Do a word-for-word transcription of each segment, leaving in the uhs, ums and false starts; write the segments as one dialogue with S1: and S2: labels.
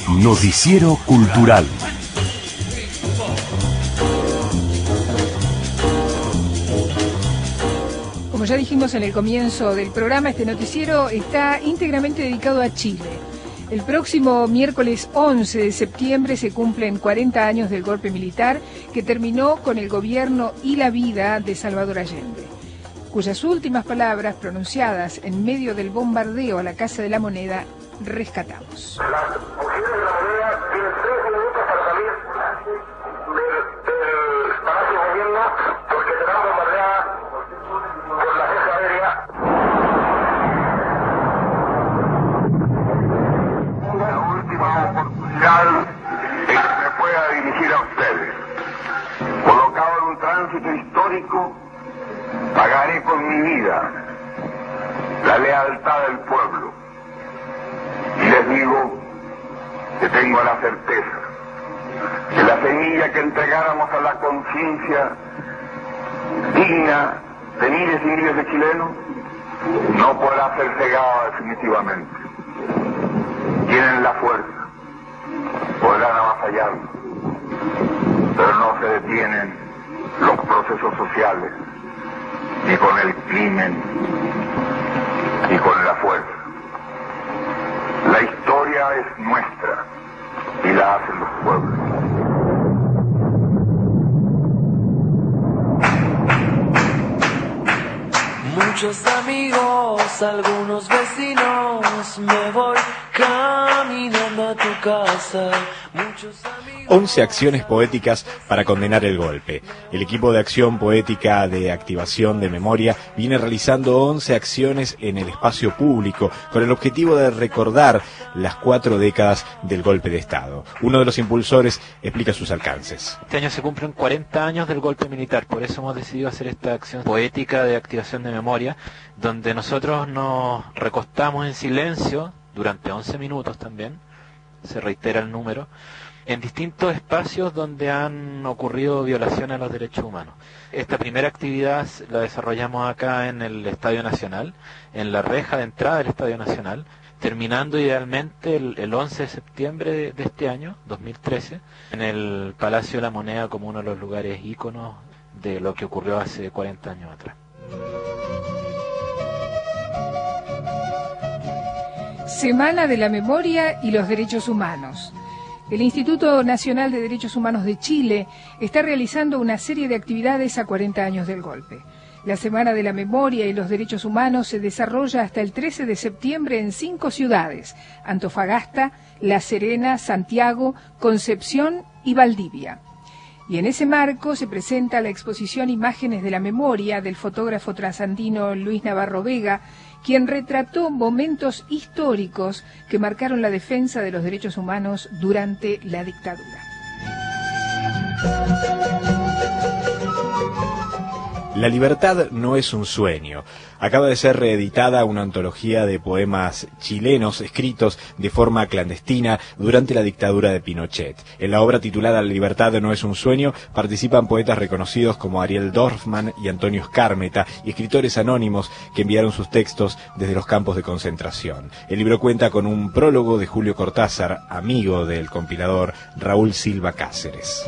S1: Noticiero Cultural.
S2: Como ya dijimos en el comienzo del programa, este noticiero está íntegramente dedicado a Chile. El próximo miércoles once de septiembre se cumplen cuarenta años del golpe militar que terminó con el gobierno y la vida de Salvador Allende, cuyas últimas palabras pronunciadas en medio del bombardeo a la Casa de la Moneda rescatamos.
S3: Las mujeres de la Moneda tienen tres minutos para salir del, del Palacio de Gobierno porque serán bombardeadas por la Fuerza Aérea. Una última oportunidad en que me pueda dirigir a ustedes. Colocado en un tránsito histórico, pagaré con mi vida la lealtad del pueblo. Y les digo que tengo la certeza que la semilla que entregáramos a la conciencia digna de miles y miles de chilenos no podrá ser cegada definitivamente. Tienen la fuerza, podrán avasallarnos, pero no se detienen los procesos sociales, ni con el crimen, ni con la fuerza. La historia es nuestra y la hacen los pueblos.
S4: Muchos amigos, algunos vecinos, me voy caminando a tu casa. Muchos amigos...
S5: once acciones poéticas para condenar el golpe. El equipo de acción poética de activación de memoria viene realizando once acciones en el espacio público con el objetivo de recordar las cuatro décadas del golpe de Estado. Uno de los impulsores explica sus alcances.
S6: Este año se cumplen cuarenta años del golpe militar, por eso hemos decidido hacer esta acción poética de activación de memoria, donde nosotros nos recostamos en silencio durante once minutos también, se reitera el número, en distintos espacios donde han ocurrido violaciones a los derechos humanos. Esta primera actividad la desarrollamos acá en el Estadio Nacional, en la reja de entrada del Estadio Nacional, terminando idealmente el, el once de septiembre de, de este año, dos mil trece, en el Palacio de la Moneda como uno de los lugares íconos de lo que ocurrió hace cuarenta años atrás.
S2: Semana de la Memoria y los Derechos Humanos. El Instituto Nacional de Derechos Humanos de Chile está realizando una serie de actividades a cuarenta años del golpe. La Semana de la Memoria y los Derechos Humanos se desarrolla hasta el trece de septiembre en cinco ciudades: Antofagasta, La Serena, Santiago, Concepción y Valdivia. Y en ese marco se presenta la exposición Imágenes de la Memoria del fotógrafo trasandino Luis Navarro Vega, quien retrató momentos históricos que marcaron la defensa de los derechos humanos durante la dictadura.
S5: La libertad no es un sueño. Acaba de ser reeditada una antología de poemas chilenos escritos de forma clandestina durante la dictadura de Pinochet. En la obra titulada La libertad no es un sueño participan poetas reconocidos como Ariel Dorfman y Antonio Skármeta y escritores anónimos que enviaron sus textos desde los campos de concentración. El libro cuenta con un prólogo de Julio Cortázar, amigo del compilador Raúl Silva Cáceres.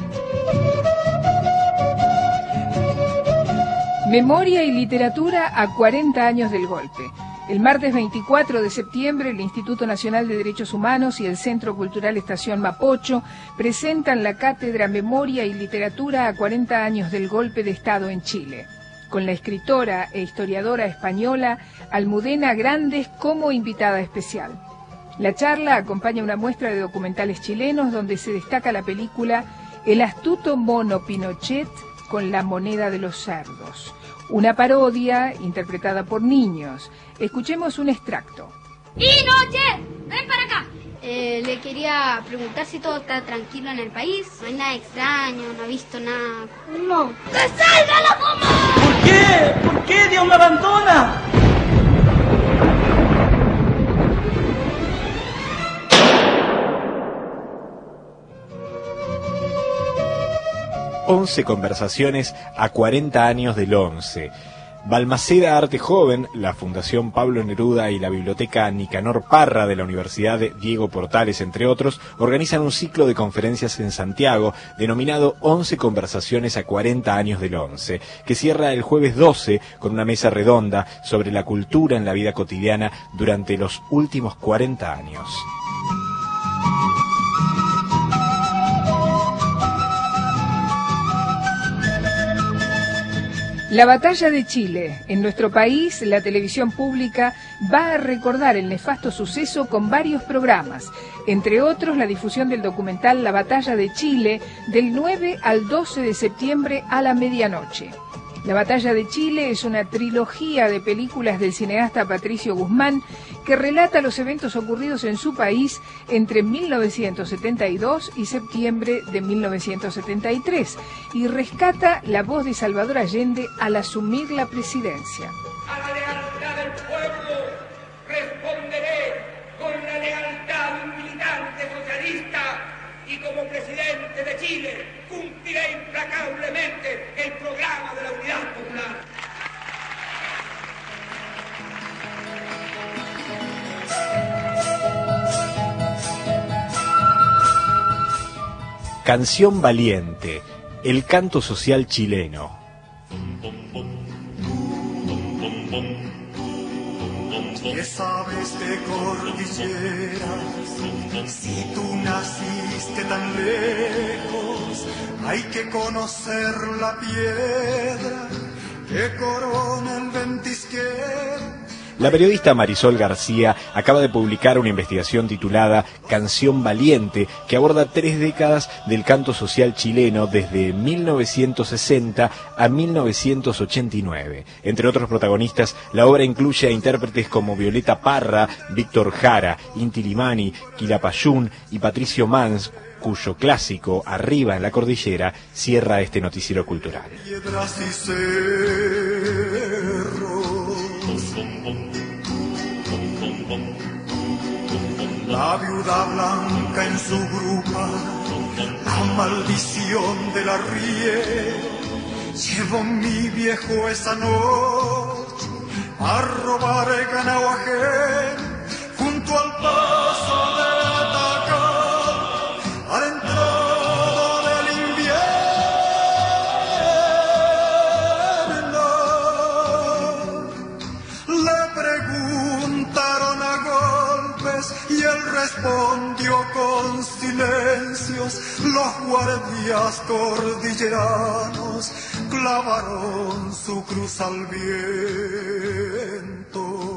S2: Memoria y literatura a cuarenta años del golpe. El martes veinticuatro de septiembre, el Instituto Nacional de Derechos Humanos y el Centro Cultural Estación Mapocho presentan la cátedra Memoria y Literatura a cuarenta años del golpe de Estado en Chile, con la escritora e historiadora española Almudena Grandes como invitada especial. La charla acompaña una muestra de documentales chilenos donde se destaca la película El astuto mono Pinochet con la moneda de los cerdos, una parodia interpretada por niños. Escuchemos un extracto.
S7: ¡Pinochet! ¡Ven para acá! Eh, le quería preguntar si todo está tranquilo en el país. No hay nada extraño, no ha visto nada. No. ¡Que salga la mamá!
S8: ¿Por qué? ¿Por qué Dios me abandona?
S5: once conversaciones a cuarenta años del once. Balmaceda Arte Joven, la Fundación Pablo Neruda y la Biblioteca Nicanor Parra de la Universidad de Diego Portales, entre otros, organizan un ciclo de conferencias en Santiago denominado once conversaciones a cuarenta años del once, que cierra el jueves doce con una mesa redonda sobre la cultura en la vida cotidiana durante los últimos cuarenta años.
S2: La batalla de Chile. En nuestro país, la televisión pública va a recordar el nefasto suceso con varios programas, entre otros la difusión del documental La Batalla de Chile del nueve al doce de septiembre a la medianoche. La Batalla de Chile es una trilogía de películas del cineasta Patricio Guzmán que relata los eventos ocurridos en su país entre mil novecientos setenta y dos y septiembre de mil novecientos setenta y tres y rescata la voz de Salvador Allende al asumir la presidencia.
S9: A la lealtad del pueblo responderé con la lealtad de un militante socialista y como presidente de Chile cumpliré implacablemente el programa de la Unidad Popular.
S5: Canción Valiente, el canto social chileno.
S10: ¿Qué sabes de cordilleras? Si tú naciste tan lejos, hay que conocer la piedra que corona el ventisquero.
S5: La periodista Marisol García acaba de publicar una investigación titulada Canción Valiente, que aborda tres décadas del canto social chileno desde mil novecientos sesenta a mil novecientos ochenta y nueve. Entre otros protagonistas, la obra incluye a intérpretes como Violeta Parra, Víctor Jara, Inti Limani, Quilapayún y Patricio Mans, cuyo clásico Arriba en la Cordillera cierra este noticiero cultural.
S10: Piedras y cerros, la viuda blanca en su grupa, la maldición del arriero. Llevó mi viejo esa noche a robar el ganado ajeno junto al paso de Atacama, a la entrada del invierno. Le preguntaron a golpes y él respondió con silencios. Los guardias cordilleranos clavaron su cruz al viento.